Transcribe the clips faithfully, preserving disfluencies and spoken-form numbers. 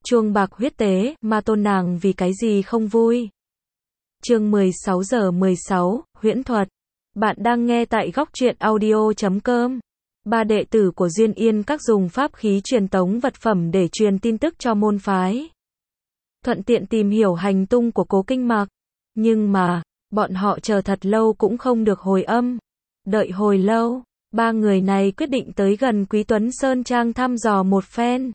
chuông bạc huyết tế, ma tôn nàng vì cái gì không vui. Chương mười sáu giờ mười sáu, huyễn thuật. Bạn đang nghe tại góc truyện audio chấm com. Ba đệ tử của Duyên Yên Các dùng pháp khí truyền tống vật phẩm để truyền tin tức cho môn phái. Thuận tiện tìm hiểu hành tung của Cố Kinh Mặc. Nhưng mà, bọn họ chờ thật lâu cũng không được hồi âm. Đợi hồi lâu, ba người này quyết định tới gần Quý Tuấn Sơn Trang thăm dò một phen.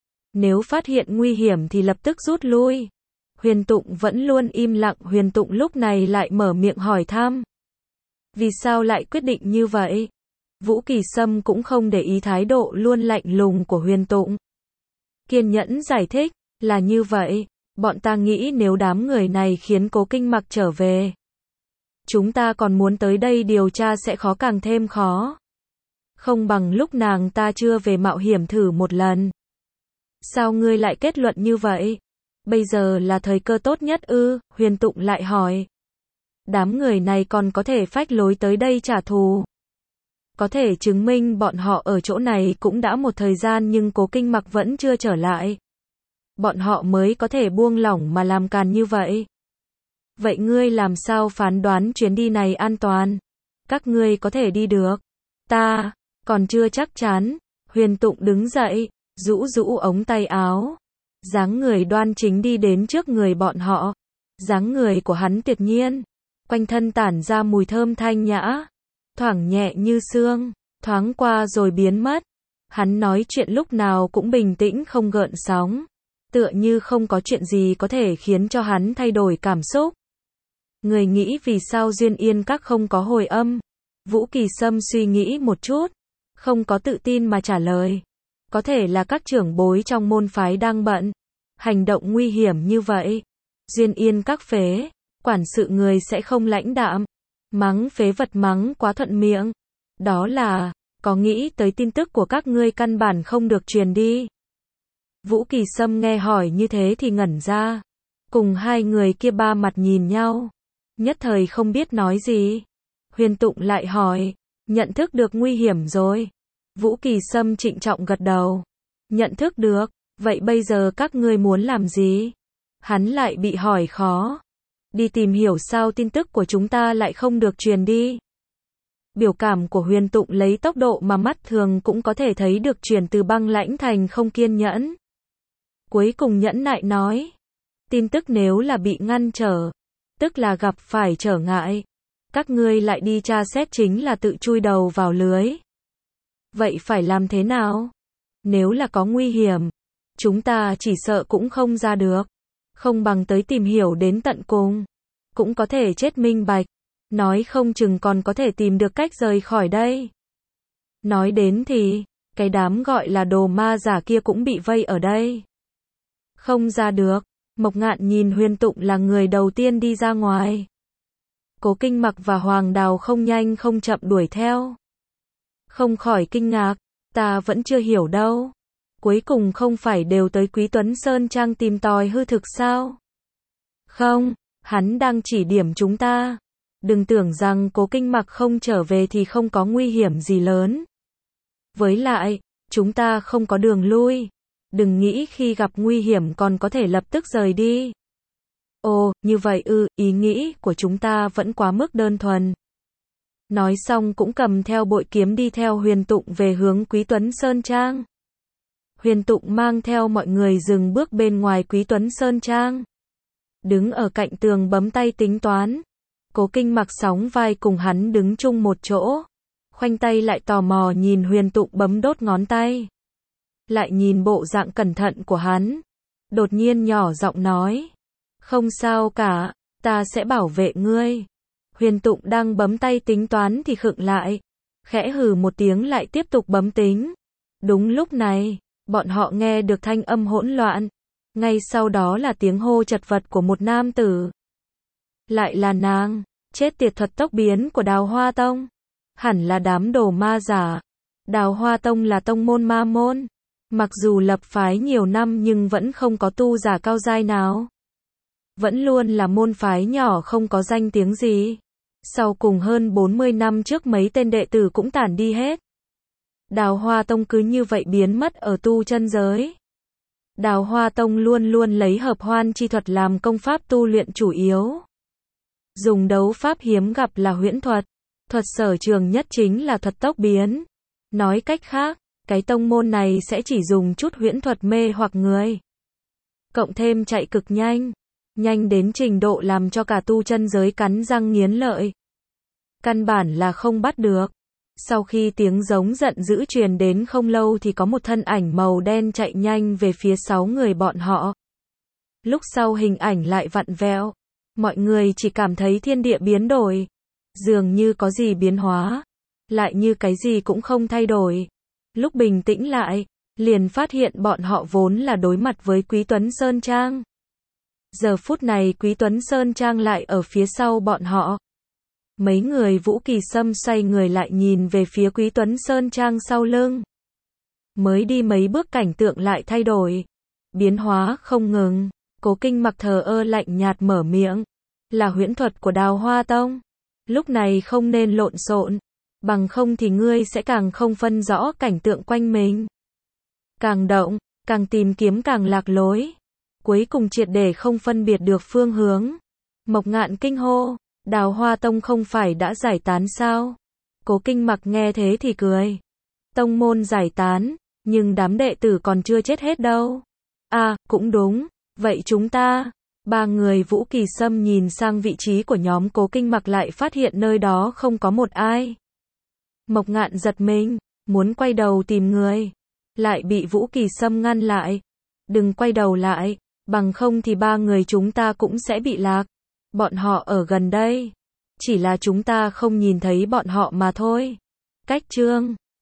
Nếu phát hiện nguy hiểm thì lập tức rút lui. Huyền Tụng vẫn luôn im lặng, Huyền Tụng lúc này lại mở miệng hỏi thăm. Vì sao lại quyết định như vậy? Vũ Kỳ Sâm cũng không để ý thái độ luôn lạnh lùng của Huyền Tụng. Kiên nhẫn giải thích, là như vậy, bọn ta nghĩ nếu đám người này khiến Cố Kinh Mặc trở về, chúng ta còn muốn tới đây điều tra sẽ khó càng thêm khó. Không bằng lúc nàng ta chưa về mạo hiểm thử một lần. Sao ngươi lại kết luận như vậy? Bây giờ là thời cơ tốt nhất ư? Huyền Tụng lại hỏi. Đám người này còn có thể phách lối tới đây trả thù. Có thể chứng minh bọn họ ở chỗ này cũng đã một thời gian nhưng Cố Kinh Mặc vẫn chưa trở lại. Bọn họ mới có thể buông lỏng mà làm càn như vậy. Vậy ngươi làm sao phán đoán chuyến đi này an toàn? Các ngươi có thể đi được. Ta, còn chưa chắc chắn. Huyền Tụng đứng dậy, rũ rũ ống tay áo. Dáng người đoan chính đi đến trước người bọn họ. Dáng người của hắn tuyệt nhiên. Quanh thân tản ra mùi thơm thanh nhã. Thoảng nhẹ như sương, thoáng qua rồi biến mất. Hắn nói chuyện lúc nào cũng bình tĩnh không gợn sóng. Tựa như không có chuyện gì có thể khiến cho hắn thay đổi cảm xúc. Người nghĩ vì sao Duyên Yên Các không có hồi âm? Vũ Kỳ Sâm suy nghĩ một chút, không có tự tin mà trả lời. Có thể là các trưởng bối trong môn phái đang bận. Hành động nguy hiểm như vậy. Duyên Yên Các phế, quản sự người sẽ không lãnh đạm. Mắng phế vật mắng quá thuận miệng. Đó là, có nghĩ tới tin tức của các ngươi căn bản không được truyền đi. Vũ Kỳ Sâm nghe hỏi như thế thì ngẩn ra. Cùng hai người kia ba mặt nhìn nhau. Nhất thời không biết nói gì. Huyền Tụng lại hỏi, nhận thức được nguy hiểm rồi. Vũ Kỳ Sâm trịnh trọng gật đầu. Nhận thức được, vậy bây giờ các ngươi muốn làm gì? Hắn lại bị hỏi khó. Đi tìm hiểu sao tin tức của chúng ta lại không được truyền đi. Biểu cảm của Huyền Tụng lấy tốc độ mà mắt thường cũng có thể thấy được chuyển từ băng lãnh thành không kiên nhẫn. Cuối cùng nhẫn nại nói. Tin tức nếu là bị ngăn trở, tức là gặp phải trở ngại. Các ngươi lại đi tra xét chính là tự chui đầu vào lưới. Vậy phải làm thế nào? Nếu là có nguy hiểm, chúng ta chỉ sợ cũng không ra được. Không bằng tới tìm hiểu đến tận cùng. Cũng có thể chết minh bạch. Nói không chừng còn có thể tìm được cách rời khỏi đây. Nói đến thì, cái đám gọi là đồ ma giả kia cũng bị vây ở đây. Không ra được. Mộc Ngạn nhìn Huyền Tụng là người đầu tiên đi ra ngoài. Cố Kinh Mặc và Hoàng Đào không nhanh không chậm đuổi theo. Không khỏi kinh ngạc, ta vẫn chưa hiểu đâu. Cuối cùng không phải đều tới Quý Tuấn Sơn Trang tìm tòi hư thực sao? Không, hắn đang chỉ điểm chúng ta. Đừng tưởng rằng Cố Kinh Mặc không trở về thì không có nguy hiểm gì lớn. Với lại, chúng ta không có đường lui. Đừng nghĩ khi gặp nguy hiểm còn có thể lập tức rời đi. Ồ, như vậy ư, ý nghĩ của chúng ta vẫn quá mức đơn thuần. Nói xong cũng cầm theo bội kiếm đi theo Huyền Tụng về hướng Quý Tuấn Sơn Trang. Huyền Tụng mang theo mọi người dừng bước bên ngoài Quý Tuấn Sơn Trang. Đứng ở cạnh tường bấm tay tính toán. Cố Kinh Mặc sóng vai cùng hắn đứng chung một chỗ. Khoanh tay lại tò mò nhìn Huyền Tụng bấm đốt ngón tay. Lại nhìn bộ dạng cẩn thận của hắn. Đột nhiên nhỏ giọng nói. Không sao cả, ta sẽ bảo vệ ngươi. Huyền Tụng đang bấm tay tính toán thì khựng lại. Khẽ hừ một tiếng lại tiếp tục bấm tính. Đúng lúc này, bọn họ nghe được thanh âm hỗn loạn. Ngay sau đó là tiếng hô chật vật của một nam tử. Lại là nàng, chết tiệt thuật tốc biến của Đào Hoa Tông. Hẳn là đám đồ ma giả. Đào Hoa Tông là tông môn ma môn. Mặc dù lập phái nhiều năm nhưng vẫn không có tu giả cao giai nào. Vẫn luôn là môn phái nhỏ không có danh tiếng gì. Sau cùng hơn bốn mươi năm trước mấy tên đệ tử cũng tản đi hết. Đào Hoa Tông cứ như vậy biến mất ở tu chân giới. Đào Hoa Tông luôn luôn lấy hợp hoan chi thuật làm công pháp tu luyện chủ yếu. Dùng đấu pháp hiếm gặp là huyễn thuật. Thuật sở trường nhất chính là thuật tốc biến. Nói cách khác, cái tông môn này sẽ chỉ dùng chút huyễn thuật mê hoặc người. Cộng thêm chạy cực nhanh. Nhanh đến trình độ làm cho cả tu chân giới cắn răng nghiến lợi. Căn bản là không bắt được. Sau khi tiếng giống giận dữ truyền đến không lâu thì có một thân ảnh màu đen chạy nhanh về phía sáu người bọn họ. Lúc sau hình ảnh lại vặn vẹo. Mọi người chỉ cảm thấy thiên địa biến đổi. Dường như có gì biến hóa. Lại như cái gì cũng không thay đổi. Lúc bình tĩnh lại, liền phát hiện bọn họ vốn là đối mặt với Quý Tuấn Sơn Trang. Giờ phút này Quý Tuấn Sơn Trang lại ở phía sau bọn họ. Mấy người Vũ Kỳ Sâm xoay người lại nhìn về phía Quý Tuấn Sơn Trang sau lưng. Mới đi mấy bước cảnh tượng lại thay đổi. Biến hóa không ngừng. Cố Kinh Mặc thờ ơ lạnh nhạt mở miệng. Là huyễn thuật của Đào Hoa Tông. Lúc này không nên lộn xộn. Bằng không thì ngươi sẽ càng không phân rõ cảnh tượng quanh mình. Càng động, càng tìm kiếm càng lạc lối. Cuối cùng triệt để không phân biệt được phương hướng. Mộc Ngạn kinh hô. Đào Hoa Tông không phải đã giải tán sao? Cố Kinh Mặc nghe thế thì cười. Tông môn giải tán, nhưng đám đệ tử còn chưa chết hết đâu. À, cũng đúng. Vậy chúng ta, ba người Vũ Kỳ Sâm nhìn sang vị trí của nhóm Cố Kinh Mặc lại phát hiện nơi đó không có một ai. Mộc Ngạn giật mình, muốn quay đầu tìm người. Lại bị Vũ Kỳ Sâm ngăn lại. Đừng quay đầu lại, bằng không thì ba người chúng ta cũng sẽ bị lạc. Bọn họ ở gần đây. Chỉ là chúng ta không nhìn thấy bọn họ mà thôi. Cách chương